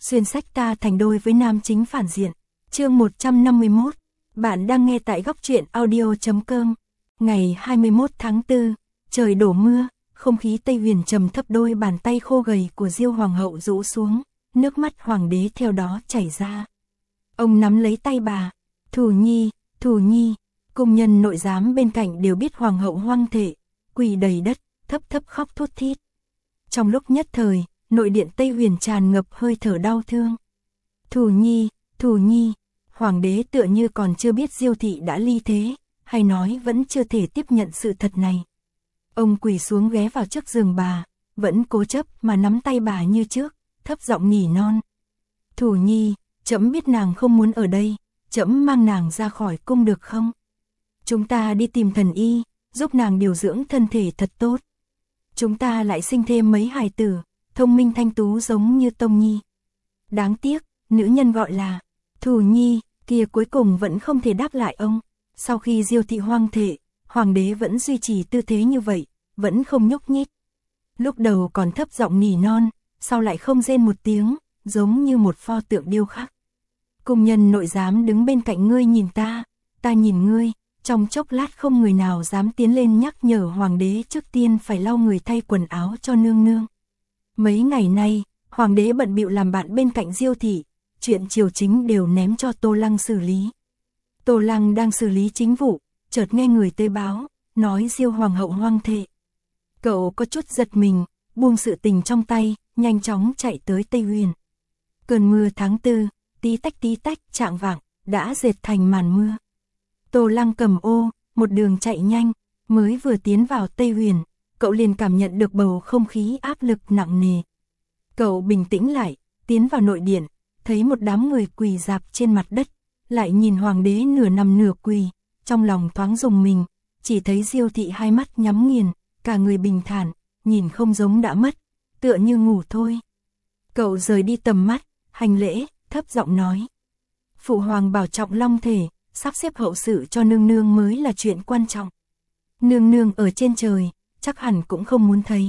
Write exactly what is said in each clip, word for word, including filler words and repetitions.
xuyên sách ta thành đôi với nam chính phản diện. Chương một trăm năm mươi mốt. Bạn đang nghe tại góc truyện audio chấm com. Ngày hai mươi mốt tháng tư, trời đổ mưa, không khí Tây Huyền trầm thấp, đôi bàn tay khô gầy của Diêu hoàng hậu rũ xuống, nước mắt hoàng đế theo đó chảy ra. Ông nắm lấy tay bà, "Thủ nhi, Thủ nhi." Cung nhân nội giám bên cạnh đều biết hoàng hậu hoang thể, quỳ đầy đất, thấp thấp khóc thút thít. Trong lúc nhất thời, nội điện Tây Huyền tràn ngập hơi thở đau thương. "Thủ nhi, Thủ nhi." Hoàng đế tựa như còn chưa biết Diêu thị đã ly thế, hay nói vẫn chưa thể tiếp nhận sự thật này. Ông quỳ xuống ghé vào trước giường bà, vẫn cố chấp mà nắm tay bà như trước, thấp giọng nỉ non. "Thủ nhi, trẫm biết nàng không muốn ở đây, trẫm mang nàng ra khỏi cung được không? Chúng ta đi tìm thần y, giúp nàng điều dưỡng thân thể thật tốt. Chúng ta lại sinh thêm mấy hài tử, thông minh thanh tú giống như Tông Nhi." Đáng tiếc, nữ nhân gọi là Thủ nhi kia cuối cùng vẫn không thể đáp lại ông. Sau khi Diêu thị hoang thể, hoàng đế vẫn duy trì tư thế như vậy, vẫn không nhúc nhích. Lúc đầu còn thấp giọng nỉ non, sau lại không rên một tiếng, giống như một pho tượng điêu khắc. Cung nhân nội giám đứng bên cạnh, "Ngươi nhìn ta, ta nhìn ngươi." Trong chốc lát không người nào dám tiến lên nhắc nhở hoàng đế trước tiên phải lau người thay quần áo cho nương nương. Mấy ngày nay, hoàng đế bận bịu làm bạn bên cạnh Diêu thị, chuyện triều chính đều ném cho Tô Lăng xử lý. Tô Lăng đang xử lý chính vụ, chợt nghe người tới báo, nói Diêu hoàng hậu hoang thể. Cậu có chút giật mình, buông sự tình trong tay, nhanh chóng chạy tới Tây Huyền. Cơn mưa tháng tư, tí tách tí tách chạng vạng, đã dệt thành màn mưa. Tô Lăng cầm ô, một đường chạy nhanh, mới vừa tiến vào Tây Huyền, cậu liền cảm nhận được bầu không khí áp lực nặng nề. Cậu bình tĩnh lại, tiến vào nội điện, thấy một đám người quỳ rạp trên mặt đất, lại nhìn hoàng đế nửa nằm nửa quỳ, trong lòng thoáng rùng mình, chỉ thấy Diêu thị hai mắt nhắm nghiền, cả người bình thản, nhìn không giống đã mất, tựa như ngủ thôi. Cậu rời đi tầm mắt, hành lễ, thấp giọng nói: "Phụ hoàng bảo trọng long thể, sắp xếp hậu sự cho nương nương mới là chuyện quan trọng. Nương nương ở trên trời, chắc hẳn cũng không muốn thấy."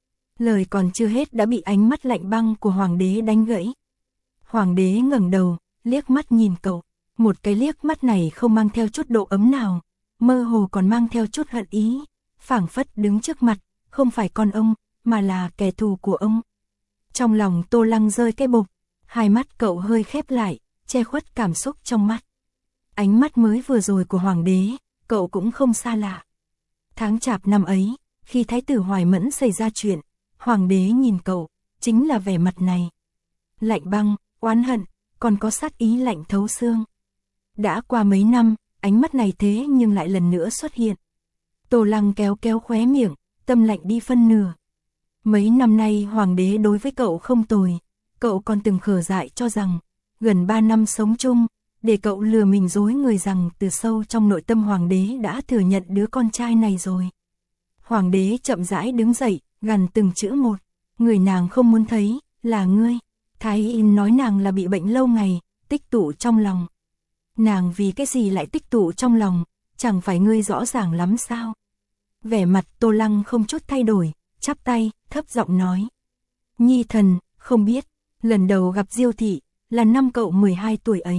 Lời còn chưa hết đã bị ánh mắt lạnh băng của hoàng đế đánh gãy. Hoàng đế ngẩng đầu, liếc mắt nhìn cậu, một cái liếc mắt này không mang theo chút độ ấm nào, mơ hồ còn mang theo chút hận ý, phảng phất đứng trước mặt, không phải con ông, mà là kẻ thù của ông. Trong lòng Tô Lăng rơi cái bục, hai mắt cậu hơi khép lại, che khuất cảm xúc trong mắt. Ánh mắt mới vừa rồi của hoàng đế, cậu cũng không xa lạ. Tháng chạp năm ấy, khi thái tử Hoài Mẫn xảy ra chuyện, hoàng đế nhìn cậu, chính là vẻ mặt này. Lạnh băng, oán hận, còn có sát ý lạnh thấu xương. Đã qua mấy năm, ánh mắt này thế nhưng lại lần nữa xuất hiện. Tô Lăng kéo kéo khóe miệng, tâm lạnh đi phân nửa. Mấy năm nay hoàng đế đối với cậu không tồi, cậu còn từng khở dại cho rằng, gần ba năm sống chung, để cậu lừa mình dối người rằng từ sâu trong nội tâm hoàng đế đã thừa nhận đứa con trai này rồi. Hoàng đế chậm rãi đứng dậy, gằn từng chữ một: "Người nàng không muốn thấy, là ngươi. Thái y nói nàng là bị bệnh lâu ngày, tích tụ trong lòng. Nàng vì cái gì lại tích tụ trong lòng, chẳng phải ngươi rõ ràng lắm sao?" Vẻ mặt Tô Lăng không chút thay đổi, chắp tay, thấp giọng nói: "Nhi thần, không biết, lần đầu gặp Diêu thị, là năm cậu mười hai tuổi ấy."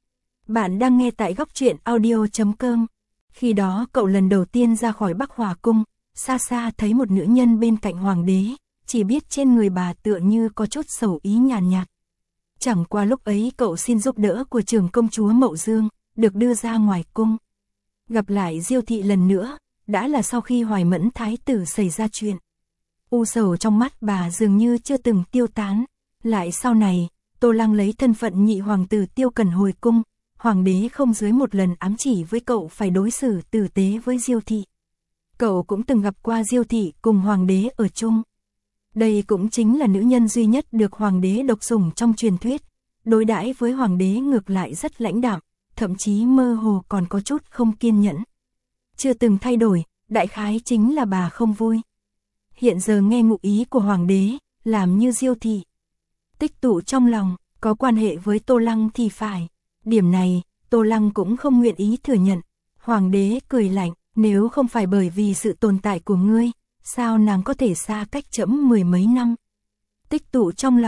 Bạn đang nghe tại góc truyện audio chấm com. Khi đó cậu lần đầu tiên ra khỏi Bắc Hòa cung, xa xa thấy một nữ nhân bên cạnh hoàng đế, chỉ biết trên người bà tựa như có chút sầu ý nhàn nhạt, nhạt. Chẳng qua lúc ấy cậu xin giúp đỡ của trưởng công chúa Mậu Dương, được đưa ra ngoài cung. Gặp lại Diêu thị lần nữa, đã là sau khi Hoài Mẫn thái tử xảy ra chuyện. U sầu trong mắt bà dường như chưa từng tiêu tán. Lại sau này, Tô Lăng lấy thân phận nhị hoàng tử Tiêu Cần hồi cung, hoàng đế không dưới một lần ám chỉ với cậu phải đối xử tử tế với Diêu thị. Cậu cũng từng gặp qua Diêu thị cùng hoàng đế ở chung. Đây cũng chính là nữ nhân duy nhất được hoàng đế độc sủng trong truyền thuyết, đối đãi với hoàng đế ngược lại rất lãnh đạm, thậm chí mơ hồ còn có chút không kiên nhẫn. Chưa từng thay đổi, đại khái chính là bà không vui. Hiện giờ nghe ngụ ý của hoàng đế, làm như Diêu thị tích tụ trong lòng, có quan hệ với Tô Lăng thì phải. Điểm này, Tô Lăng cũng không nguyện ý thừa nhận. Hoàng đế cười lạnh: "Nếu không phải bởi vì sự tồn tại của ngươi, sao nàng có thể xa cách trẫm mười mấy năm?" Tích tụ trong lòng,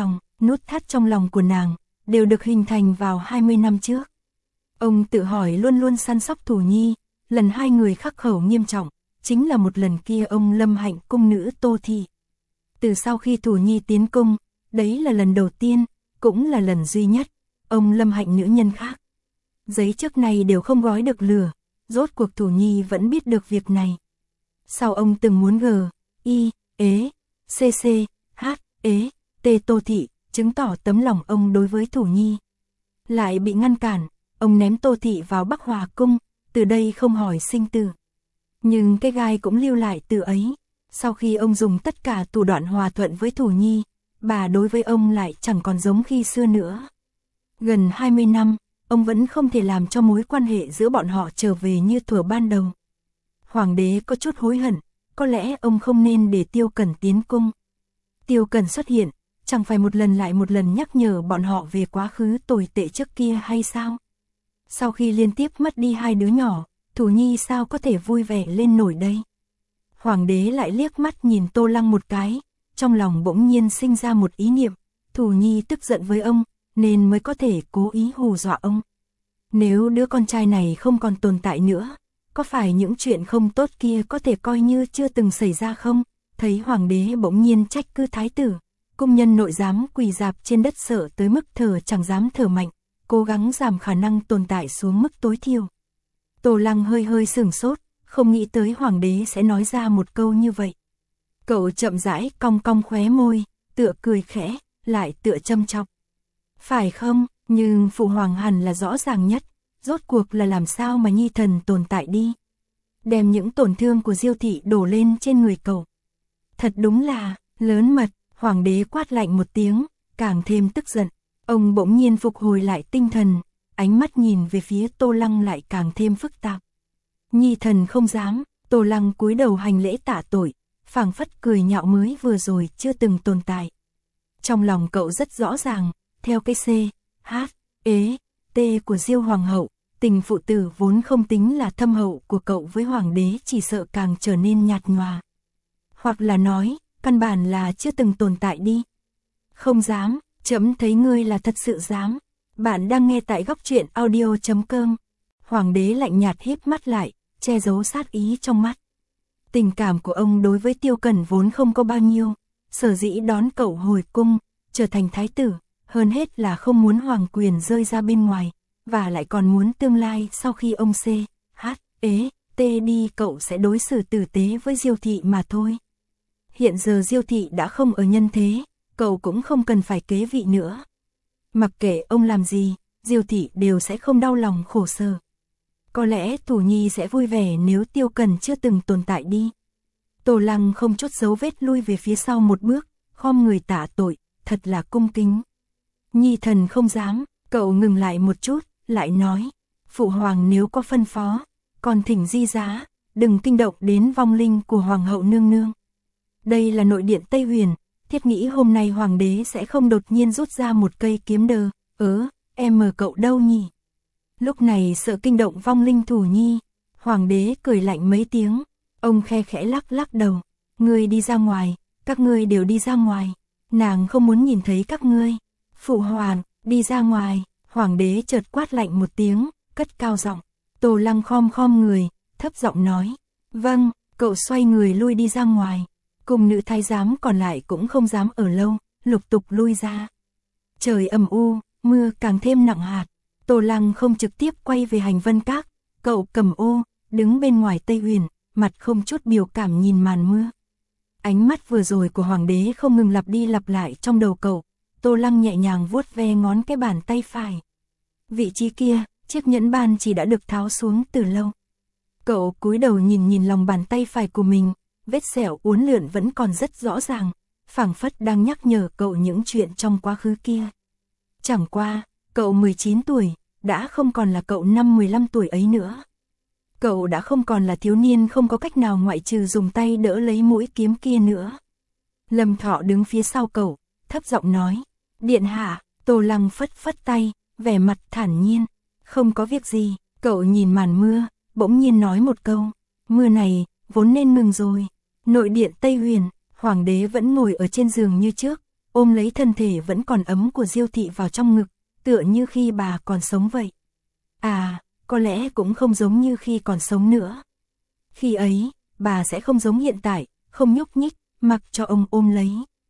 nút thắt trong lòng của nàng, đều được hình thành vào hai mươi năm trước. Ông tự hỏi luôn luôn săn sóc Thủ Nhi, lần hai người khắc khẩu nghiêm trọng, chính là một lần kia ông lâm hạnh cung nữ Tô Thị. Từ sau khi Thủ Nhi tiến cung, đấy là lần đầu tiên, cũng là lần duy nhất, ông lâm hạnh nữ nhân khác. Giấy trước này đều không gói được lửa, rốt cuộc Thủ Nhi vẫn biết được việc này. Sau ông từng muốn g, i, ế, cc, h, ế, t Tô Thị, chứng tỏ tấm lòng ông đối với Thủ Nhi. Lại bị ngăn cản, ông ném Tô Thị vào Bắc Hòa cung, từ đây không hỏi sinh tử. Nhưng cái gai cũng lưu lại từ ấy, sau khi ông dùng tất cả thủ đoạn hòa thuận với Thủ Nhi, bà đối với ông lại chẳng còn giống khi xưa nữa. Gần hai mươi năm, ông vẫn không thể làm cho mối quan hệ giữa bọn họ trở về như thuở ban đầu. Hoàng đế có chút hối hận, có lẽ ông không nên để Tiêu Cẩn tiến cung. Tiêu Cẩn xuất hiện, chẳng phải một lần lại một lần nhắc nhở bọn họ về quá khứ tồi tệ trước kia hay sao? Sau khi liên tiếp mất đi hai đứa nhỏ, Thủ Nhi sao có thể vui vẻ lên nổi đây? Hoàng đế lại liếc mắt nhìn Tô Lăng một cái, trong lòng bỗng nhiên sinh ra một ý niệm, Thủ Nhi tức giận với ông, nên mới có thể cố ý hù dọa ông. Nếu đứa con trai này không còn tồn tại nữa, có phải những chuyện không tốt kia có thể coi như chưa từng xảy ra không? Thấy hoàng đế bỗng nhiên trách cứ thái tử, cung nhân nội giám quỳ dạp trên đất sợ tới mức thở chẳng dám thở mạnh, cố gắng giảm khả năng tồn tại xuống mức tối thiểu. Tô Lăng hơi hơi sửng sốt, không nghĩ tới hoàng đế sẽ nói ra một câu như vậy. Cậu chậm rãi cong cong khóe môi, tựa cười khẽ, lại tựa châm chọc. Phải không, nhưng phụ hoàng hẳn là rõ ràng nhất, rốt cuộc là làm sao mà nhi thần tồn tại đi. Đem những tổn thương của Diêu thị đổ lên trên người cậu. Thật đúng là, lớn mật, hoàng đế quát lạnh một tiếng, càng thêm tức giận. Ông bỗng nhiên phục hồi lại tinh thần, ánh mắt nhìn về phía Tô Lăng lại càng thêm phức tạp. Nhi thần không dám, Tô Lăng cúi đầu hành lễ tạ tội, phảng phất cười nhạo mới vừa rồi chưa từng tồn tại. Trong lòng cậu rất rõ ràng, theo cái C, H, ế, T của Diêu hoàng hậu, tình phụ tử vốn không tính là thâm hậu của cậu với hoàng đế chỉ sợ càng trở nên nhạt nhòa. Hoặc là nói, căn bản là chưa từng tồn tại đi. Không dám, trẫm thấy ngươi là thật sự dám. Bạn đang nghe tại góc truyện audio chấm com. Hoàng đế lạnh nhạt híp mắt lại, che giấu sát ý trong mắt. Tình cảm của ông đối với Tiêu Cẩn vốn không có bao nhiêu, sở dĩ đón cậu hồi cung, trở thành thái tử, hơn hết là không muốn hoàng quyền rơi ra bên ngoài, và lại còn muốn tương lai sau khi ông C, H, ế, T đi cậu sẽ đối xử tử tế với Diêu thị mà thôi. Hiện giờ Diêu thị đã không ở nhân thế, cậu cũng không cần phải kế vị nữa. Mặc kệ ông làm gì, Diêu thị đều sẽ không đau lòng khổ sở. Có lẽ Thủ Nhi sẽ vui vẻ nếu Tiêu Cẩn chưa từng tồn tại đi. Tô Lăng không chút dấu vết lui về phía sau một bước, khom người tạ tội, thật là cung kính. Nhi thần không dám, cậu ngừng lại một chút, lại nói, phụ hoàng nếu có phân phó, còn thỉnh di giá, đừng kinh động đến vong linh của hoàng hậu nương nương. Đây là nội điện Tây Huyền, thiết nghĩ hôm nay hoàng đế sẽ không đột nhiên rút ra một cây kiếm đờ, ớ, em mờ cậu đâu nhỉ? Lúc này sợ kinh động vong linh Thủ Nhi, hoàng đế cười lạnh mấy tiếng, ông khe khẽ lắc lắc đầu, ngươi đi ra ngoài, các ngươi đều đi ra ngoài, nàng không muốn nhìn thấy các ngươi. Phụ hoàng, đi ra ngoài, hoàng đế chợt quát lạnh một tiếng, cất cao giọng. Tô Lăng khom khom người, thấp giọng nói, vâng, cậu xoay người lui đi ra ngoài. Cùng nữ thái giám còn lại cũng không dám ở lâu, lục tục lui ra. Trời âm u, mưa càng thêm nặng hạt. Tô Lăng không trực tiếp quay về Hành Vân Các, cậu cầm ô, đứng bên ngoài Tây Huyền, mặt không chút biểu cảm nhìn màn mưa. Ánh mắt vừa rồi của hoàng đế không ngừng lặp đi lặp lại trong đầu cậu. Tô Lăng nhẹ nhàng vuốt ve ngón cái bàn tay phải. Vị trí kia, chiếc nhẫn ban chỉ đã được tháo xuống từ lâu. Cậu cúi đầu nhìn nhìn lòng bàn tay phải của mình, vết sẹo uốn lượn vẫn còn rất rõ ràng, phảng phất đang nhắc nhở cậu những chuyện trong quá khứ kia. Chẳng qua, cậu mười chín tuổi, đã không còn là cậu năm mười lăm tuổi ấy nữa. Cậu đã không còn là thiếu niên không có cách nào ngoại trừ dùng tay đỡ lấy mũi kiếm kia nữa. Lâm Thọ đứng phía sau cậu, thấp giọng nói, điện hạ. Tô Lăng phất phất tay, vẻ mặt thản nhiên, không có việc gì. Cậu nhìn màn mưa, bỗng nhiên nói một câu, mưa này, vốn nên ngừng rồi. Nội điện Tây Huyền, hoàng đế vẫn ngồi ở trên giường như trước, ôm lấy thân thể vẫn còn ấm của Diêu thị vào trong ngực, tựa như khi bà còn sống vậy. À, có lẽ cũng không giống như khi còn sống nữa. Khi ấy, bà sẽ không giống hiện tại, không nhúc nhích, mặc cho ông ôm lấy.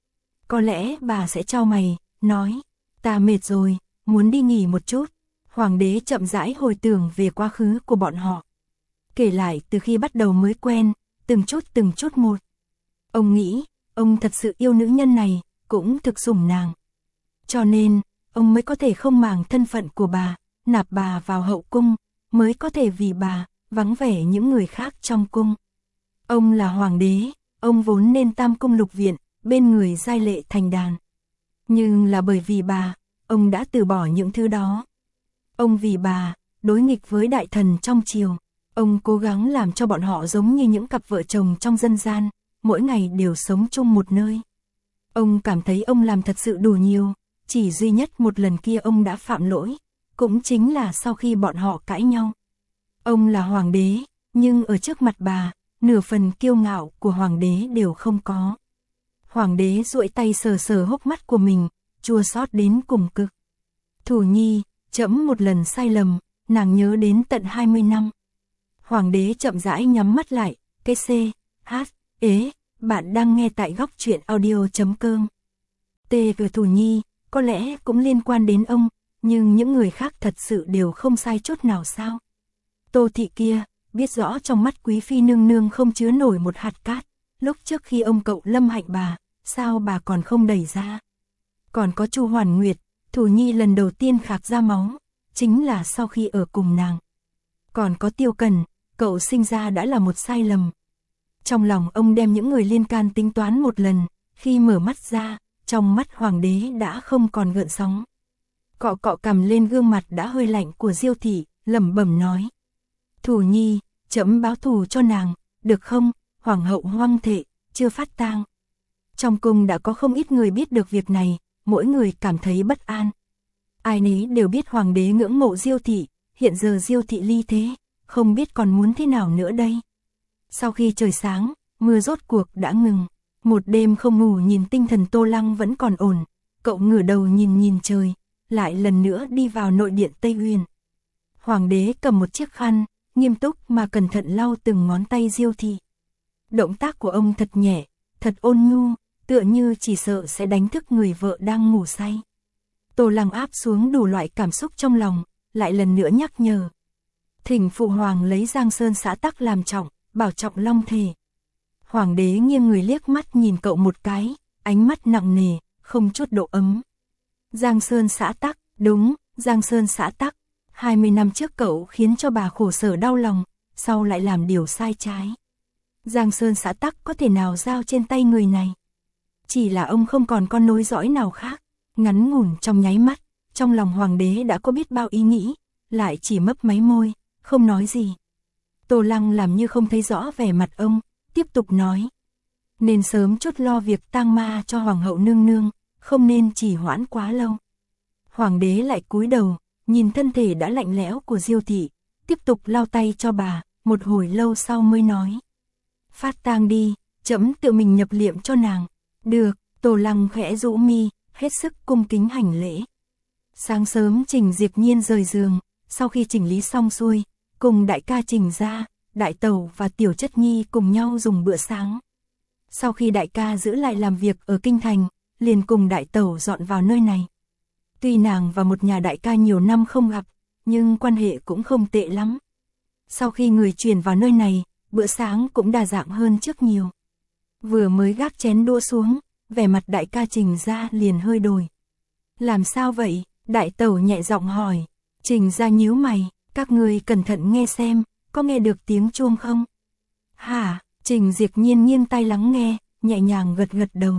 Có lẽ bà sẽ chau mày, nói, ta mệt rồi, muốn đi nghỉ một chút. Hoàng đế chậm rãi hồi tưởng về quá khứ của bọn họ. Kể lại từ khi bắt đầu mới quen, từng chút từng chút một. Ông nghĩ, ông thật sự yêu nữ nhân này, cũng thực sủng nàng. Cho nên, ông mới có thể không màng thân phận của bà, nạp bà vào hậu cung, mới có thể vì bà, vắng vẻ những người khác trong cung. Ông là hoàng đế, ông vốn nên tam cung lục viện, bên người giai lệ thành đàn. Nhưng là bởi vì bà, ông đã từ bỏ những thứ đó. Ông vì bà, đối nghịch với đại thần trong triều. Ông cố gắng làm cho bọn họ giống như những cặp vợ chồng trong dân gian, mỗi ngày đều sống chung một nơi. Ông cảm thấy ông làm thật sự đủ nhiều, chỉ duy nhất một lần kia ông đã phạm lỗi, cũng chính là sau khi bọn họ cãi nhau. Ông là hoàng đế, nhưng ở trước mặt bà, nửa phần kiêu ngạo của hoàng đế đều không có. Hoàng đế duỗi tay sờ sờ hốc mắt của mình, chua xót đến cùng cực. Thủ nhi, trẫm một lần sai lầm, nàng nhớ đến tận hai mươi năm. Hoàng đế chậm rãi nhắm mắt lại, cái C, H, ế, bạn đang nghe tại góc truyện audio.com. T về Thủ nhi, có lẽ cũng liên quan đến ông, nhưng những người khác thật sự đều không sai chút nào sao. Tô thị kia, biết rõ trong mắt quý phi nương nương không chứa nổi một hạt cát, lúc trước khi ông cậu lâm hạnh bà, sao bà còn không đẩy ra. Còn có Chu Hoàn Nguyệt, Thủ nhi lần đầu tiên khạc ra máu, chính là sau khi ở cùng nàng. Còn có Tiêu Cần, cậu sinh ra đã là một sai lầm. Trong lòng ông đem những người liên can tính toán một lần, khi mở mắt ra, trong mắt hoàng đế đã không còn gợn sóng. Cọ cọ cầm lên gương mặt đã hơi lạnh của Diêu thị, lẩm bẩm nói. Thủ nhi, trẫm báo thù cho nàng, được không? Hoàng hậu hoang thệ, chưa phát tang. Trong cung đã có không ít người biết được việc này, mỗi người cảm thấy bất an. Ai nấy đều biết hoàng đế ngưỡng mộ Diêu thị, hiện giờ Diêu thị ly thế, không biết còn muốn thế nào nữa đây. Sau khi trời sáng, mưa rốt cuộc đã ngừng. Một đêm không ngủ nhìn tinh thần Tô Lăng vẫn còn ổn, cậu ngửa đầu nhìn nhìn trời, lại lần nữa đi vào nội điện Tây Uyển. Hoàng đế cầm một chiếc khăn, nghiêm túc mà cẩn thận lau từng ngón tay Diêu thị. Động tác của ông thật nhẹ, thật ôn nhu, tựa như chỉ sợ sẽ đánh thức người vợ đang ngủ say. Tô Lăng áp xuống đủ loại cảm xúc trong lòng, lại lần nữa nhắc nhở. Thỉnh phụ hoàng lấy Giang Sơn xã tắc làm trọng, bảo trọng long thể. Hoàng đế nghiêng người liếc mắt nhìn cậu một cái, ánh mắt nặng nề, không chút độ ấm. Giang Sơn xã tắc, đúng, Giang Sơn xã tắc. hai mươi năm trước cậu khiến cho bà khổ sở đau lòng, sau lại làm điều sai trái. Giang Sơn xã tắc có thể nào giao trên tay người này? Chỉ là ông không còn con nối dõi nào khác. Ngắn ngủn trong nháy mắt, trong lòng hoàng đế đã có biết bao ý nghĩ, lại chỉ mấp máy môi, không nói gì. Tô Lăng làm như không thấy rõ vẻ mặt ông, tiếp tục nói. Nên sớm chút lo việc tang ma cho hoàng hậu nương nương, không nên chỉ hoãn quá lâu. Hoàng đế lại cúi đầu, nhìn thân thể đã lạnh lẽo của Diêu thị, tiếp tục lau tay cho bà, một hồi lâu sau mới nói. Phát tang đi, trẫm tự mình nhập liệm cho nàng. Được, Tô Lăng khẽ rũ mi, hết sức cung kính hành lễ. Sáng sớm Trình Diệp Nhiên rời giường, sau khi chỉnh lý xong xuôi, cùng đại ca Trình ra, đại tẩu và tiểu chất nhi cùng nhau dùng bữa sáng. Sau khi đại ca giữ lại làm việc ở kinh thành, liền cùng đại tẩu dọn vào nơi này. Tuy nàng và một nhà đại ca nhiều năm không gặp, nhưng quan hệ cũng không tệ lắm. Sau khi người chuyển vào nơi này, bữa sáng cũng đa dạng hơn trước nhiều. Vừa mới gác chén đũa xuống, vẻ mặt đại ca Trình ra liền hơi đổi. Làm sao vậy? Đại tẩu nhẹ giọng hỏi. Trình ra nhíu mày, các người cẩn thận nghe xem, có nghe được tiếng chuông không? Hả? Trình Diệp Nhiên nghiêng tai lắng nghe, nhẹ nhàng gật gật đầu.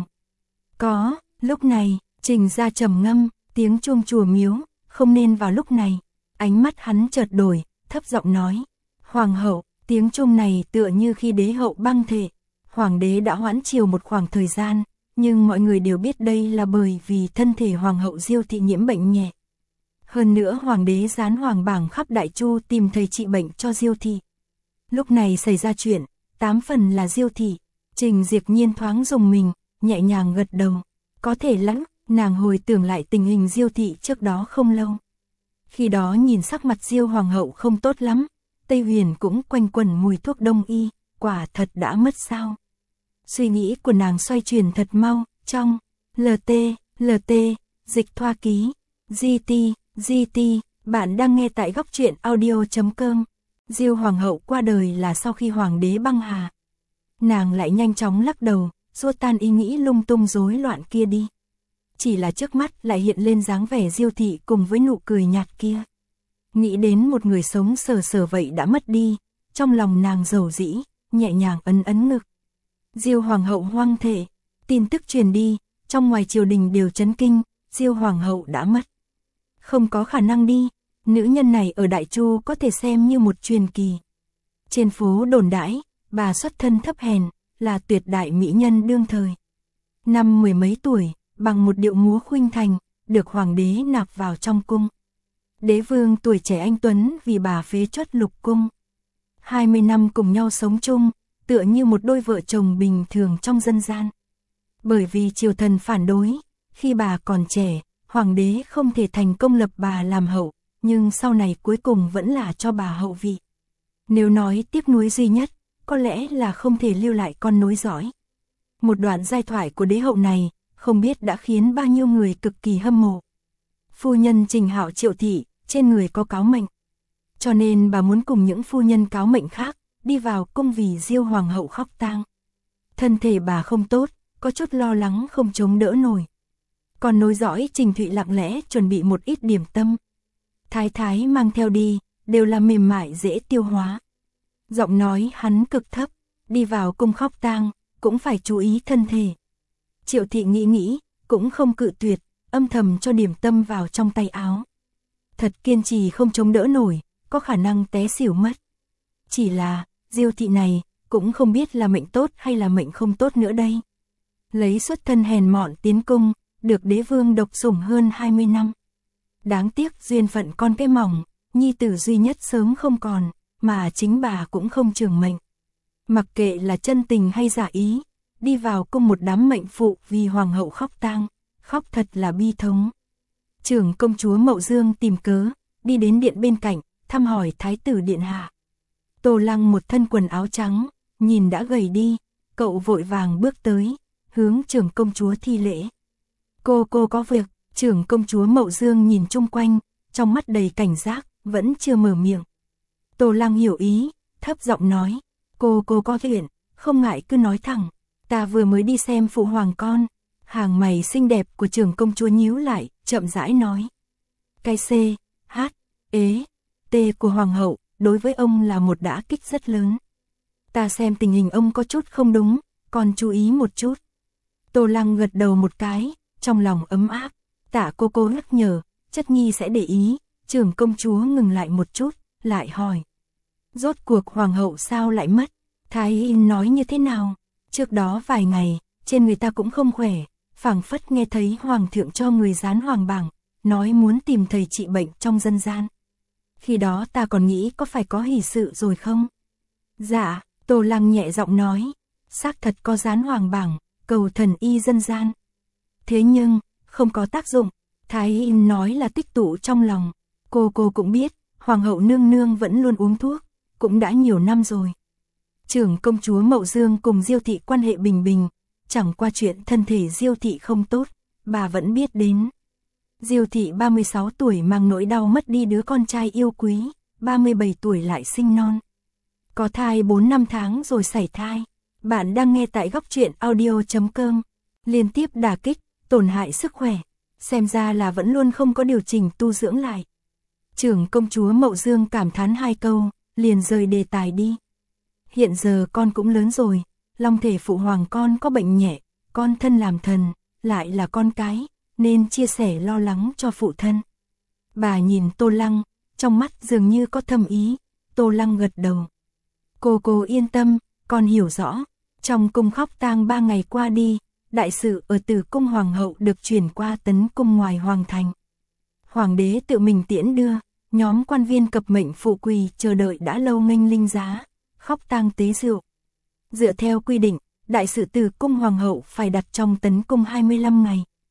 Có, lúc này, Trình ra trầm ngâm, tiếng chuông chùa miếu, không nên vào lúc này. Ánh mắt hắn chợt đổi, thấp giọng nói. Hoàng hậu, tiếng chuông này tựa như khi đế hậu băng thể. Hoàng đế đã hoãn triều một khoảng thời gian, nhưng mọi người đều biết đây là bởi vì thân thể hoàng hậu Diêu thị nhiễm bệnh nhẹ. Hơn nữa hoàng đế gián hoàng bảng khắp Đại Chu tìm thầy trị bệnh cho Diêu thị. Lúc này xảy ra chuyện, tám phần là Diêu thị. Trình Diệp Nhiên thoáng dùng mình, nhẹ nhàng gật đầu. Có thể lắm, nàng hồi tưởng lại tình hình Diêu thị trước đó không lâu. Khi đó nhìn sắc mặt Diêu hoàng hậu không tốt lắm, Tây Huyền cũng quanh quẩn mùi thuốc đông y, quả thật đã mất sao. Suy nghĩ của nàng xoay chuyển thật mau, trong lờ tê, lờ tê, dịch thoa ký, giê tê, giê tê, bạn đang nghe tại góc truyện audio chấm com. Diêu hoàng hậu qua đời là sau khi hoàng đế băng hà. Nàng lại nhanh chóng lắc đầu, xua tan ý nghĩ lung tung rối loạn kia đi. Chỉ là trước mắt lại hiện lên dáng vẻ Diêu thị cùng với nụ cười nhạt kia. Nghĩ đến một người sống sờ sờ vậy đã mất đi, trong lòng nàng dầu dĩ, nhẹ nhàng ấn ấn ngực. Diêu hoàng hậu hoang thể, tin tức truyền đi, trong ngoài triều đình đều chấn kinh, Diêu hoàng hậu đã mất. Không có khả năng đi, nữ nhân này ở Đại Chu có thể xem như một truyền kỳ. Trên phố đồn đãi, bà xuất thân thấp hèn, là tuyệt đại mỹ nhân đương thời. Năm mười mấy tuổi, bằng một điệu múa khuynh thành, được hoàng đế nạp vào trong cung. Đế vương tuổi trẻ anh tuấn vì bà phế truất lục cung. hai mươi năm cùng nhau sống chung, tựa như một đôi vợ chồng bình thường trong dân gian. Bởi vì triều thần phản đối, khi bà còn trẻ, hoàng đế không thể thành công lập bà làm hậu, nhưng sau này cuối cùng vẫn là cho bà hậu vị. Nếu nói tiếc nuối duy nhất, có lẽ là không thể lưu lại con nối dõi. Một đoạn giai thoại của đế hậu này, không biết đã khiến bao nhiêu người cực kỳ hâm mộ. Phu nhân Trình Hạo Triệu thị, trên người có cáo mệnh. Cho nên bà muốn cùng những phu nhân cáo mệnh khác, đi vào cung vì Diêu hoàng hậu khóc tang. Thân thể bà không tốt, có chút lo lắng không chống đỡ nổi. Còn nối dõi Trình Thụy lặng lẽ chuẩn bị một ít điểm tâm. Thái thái mang theo đi, đều là mềm mại dễ tiêu hóa. Giọng nói hắn cực thấp, đi vào cung khóc tang, cũng phải chú ý thân thể. Triệu thị nghĩ nghĩ, cũng không cự tuyệt, âm thầm cho điểm tâm vào trong tay áo. Thật kiên trì không chống đỡ nổi, có khả năng té xỉu mất. Chỉ là, Diêu thị này, cũng không biết là mệnh tốt hay là mệnh không tốt nữa đây. Lấy xuất thân hèn mọn tiến cung, được đế vương độc sủng hơn hai mươi năm. Đáng tiếc duyên phận con cái mỏng, nhi tử duy nhất sớm không còn, mà chính bà cũng không trường mệnh. Mặc kệ là chân tình hay giả ý, đi vào cung một đám mệnh phụ vì hoàng hậu khóc tang, khóc thật là bi thống. Trưởng công chúa Mậu Dương tìm cớ, đi đến điện bên cạnh, thăm hỏi thái tử điện hạ. Tô Lăng một thân quần áo trắng, nhìn đã gầy đi, cậu vội vàng bước tới, hướng trưởng công chúa thi lễ. Cô cô có việc, trưởng công chúa Mậu Dương nhìn chung quanh, trong mắt đầy cảnh giác, vẫn chưa mở miệng. Tô Lăng hiểu ý, thấp giọng nói, cô cô có chuyện, không ngại cứ nói thẳng, ta vừa mới đi xem phụ hoàng con. Hàng mày xinh đẹp của trưởng công chúa nhíu lại, chậm rãi nói. Cái C, H, ế, T của hoàng hậu, đối với ông là một đả kích rất lớn. Ta xem tình hình ông có chút không đúng, còn chú ý một chút. Tô Lăng gật đầu một cái, trong lòng ấm áp, tạ cô cô nhắc nhở, chất nhi sẽ để ý. Trưởng công chúa ngừng lại một chút, lại hỏi. Rốt cuộc hoàng hậu sao lại mất? Thái y nói như thế nào? Trước đó vài ngày, trên người ta cũng không khỏe, phảng phất nghe thấy hoàng thượng cho người dán hoàng bảng, nói muốn tìm thầy trị bệnh trong dân gian. Khi đó ta còn nghĩ có phải có hỷ sự rồi không? Dạ, Tô Lăng nhẹ giọng nói, xác thật có dán hoàng bảng, cầu thần y dân gian. Thế nhưng, không có tác dụng, thái y nói là tích tụ trong lòng. Cô cô cũng biết, hoàng hậu nương nương vẫn luôn uống thuốc, cũng đã nhiều năm rồi. Trưởng công chúa Mậu Dương cùng Diêu thị quan hệ bình bình, chẳng qua chuyện thân thể Diêu thị không tốt, bà vẫn biết đến. Diêu thị ba mươi sáu tuổi mang nỗi đau mất đi đứa con trai yêu quý, ba mươi bảy tuổi lại sinh non. Có thai bốn năm tháng rồi sảy thai. Bạn đang nghe tại góc truyện audio chấm com. Liên tiếp đả kích, tổn hại sức khỏe, xem ra là vẫn luôn không có điều chỉnh tu dưỡng lại. Trưởng công chúa Mậu Dương cảm thán hai câu, liền rời đề tài đi. Hiện giờ con cũng lớn rồi, long thể phụ hoàng con có bệnh nhẹ, con thân làm thần, lại là con cái, nên chia sẻ lo lắng cho phụ thân. Bà nhìn Tô Lăng, trong mắt dường như có thâm ý. Tô Lăng gật đầu. Cô cô yên tâm, con hiểu rõ. Trong cung khóc tang ba ngày qua đi, đại sự ở Tử cung hoàng hậu được chuyển qua Tấn cung ngoài hoàng thành. Hoàng đế tự mình tiễn đưa, nhóm quan viên cập mệnh phụ quỳ chờ đợi đã lâu nghênh linh giá, khóc tang tế rượu. Dựa theo quy định, đại sự Tử cung hoàng hậu phải đặt trong Tấn cung hai mươi lăm ngày,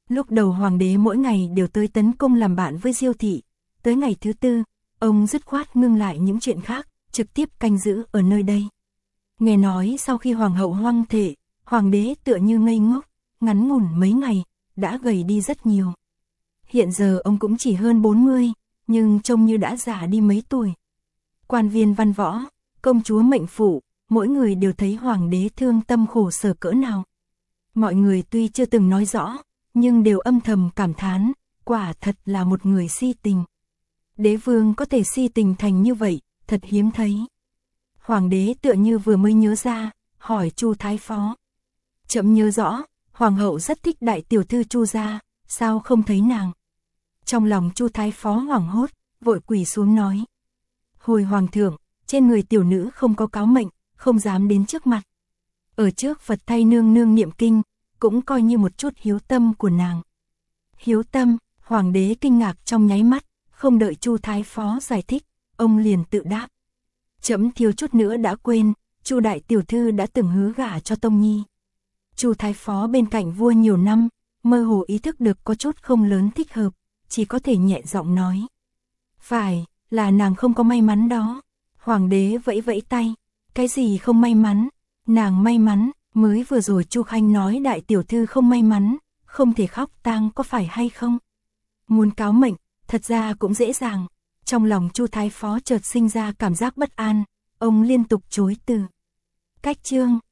Lúc đầu hoàng đế mỗi ngày đều tới tấn công làm bạn với Diêu thị, tới ngày thứ tư, ông dứt khoát ngưng lại những chuyện khác, trực tiếp canh giữ ở nơi đây. Nghe nói sau khi hoàng hậu hoang thể, hoàng đế tựa như ngây ngốc, ngắn ngủn mấy ngày, đã gầy đi rất nhiều. Hiện giờ ông cũng chỉ hơn bốn mươi, nhưng trông như đã già đi mấy tuổi. Quan viên văn võ, công chúa mệnh phụ, mỗi người đều thấy hoàng đế thương tâm khổ sở cỡ nào. Mọi người tuy chưa từng nói rõ, nhưng đều âm thầm cảm thán, quả thật là một người si tình. Đế vương có thể si tình thành như vậy, thật hiếm thấy. Hoàng đế tựa như vừa mới nhớ ra, hỏi Chu Thái Phó. Chậm nhớ rõ, hoàng hậu rất thích đại tiểu thư Chu gia, sao không thấy nàng? Trong lòng Chu Thái Phó hoảng hốt, vội quỳ xuống nói. Hồi hoàng thượng, trên người tiểu nữ không có cáo mệnh, không dám đến trước mặt. Ở trước Phật thay nương nương niệm kinh, cũng coi như một chút hiếu tâm của nàng. Hiếu tâm, hoàng đế kinh ngạc trong nháy mắt, không đợi Chu Thái Phó giải thích, ông liền tự đáp. Chấm thiếu chút nữa đã quên, Chu đại tiểu thư đã từng hứa gả cho Tông Nhi. Chu Thái Phó bên cạnh vua nhiều năm, mơ hồ ý thức được có chút không lớn thích hợp, chỉ có thể nhẹ giọng nói. Phải, là nàng không có may mắn đó. Hoàng đế vẫy vẫy tay, cái gì không may mắn, nàng may mắn, mới vừa rồi Chu Khanh nói đại tiểu thư không may mắn, không thể khóc tang có phải hay không? Muốn cáo mệnh, thật ra cũng dễ dàng. Trong lòng Chu Thái Phó chợt sinh ra cảm giác bất an, ông liên tục chối từ. Cách chương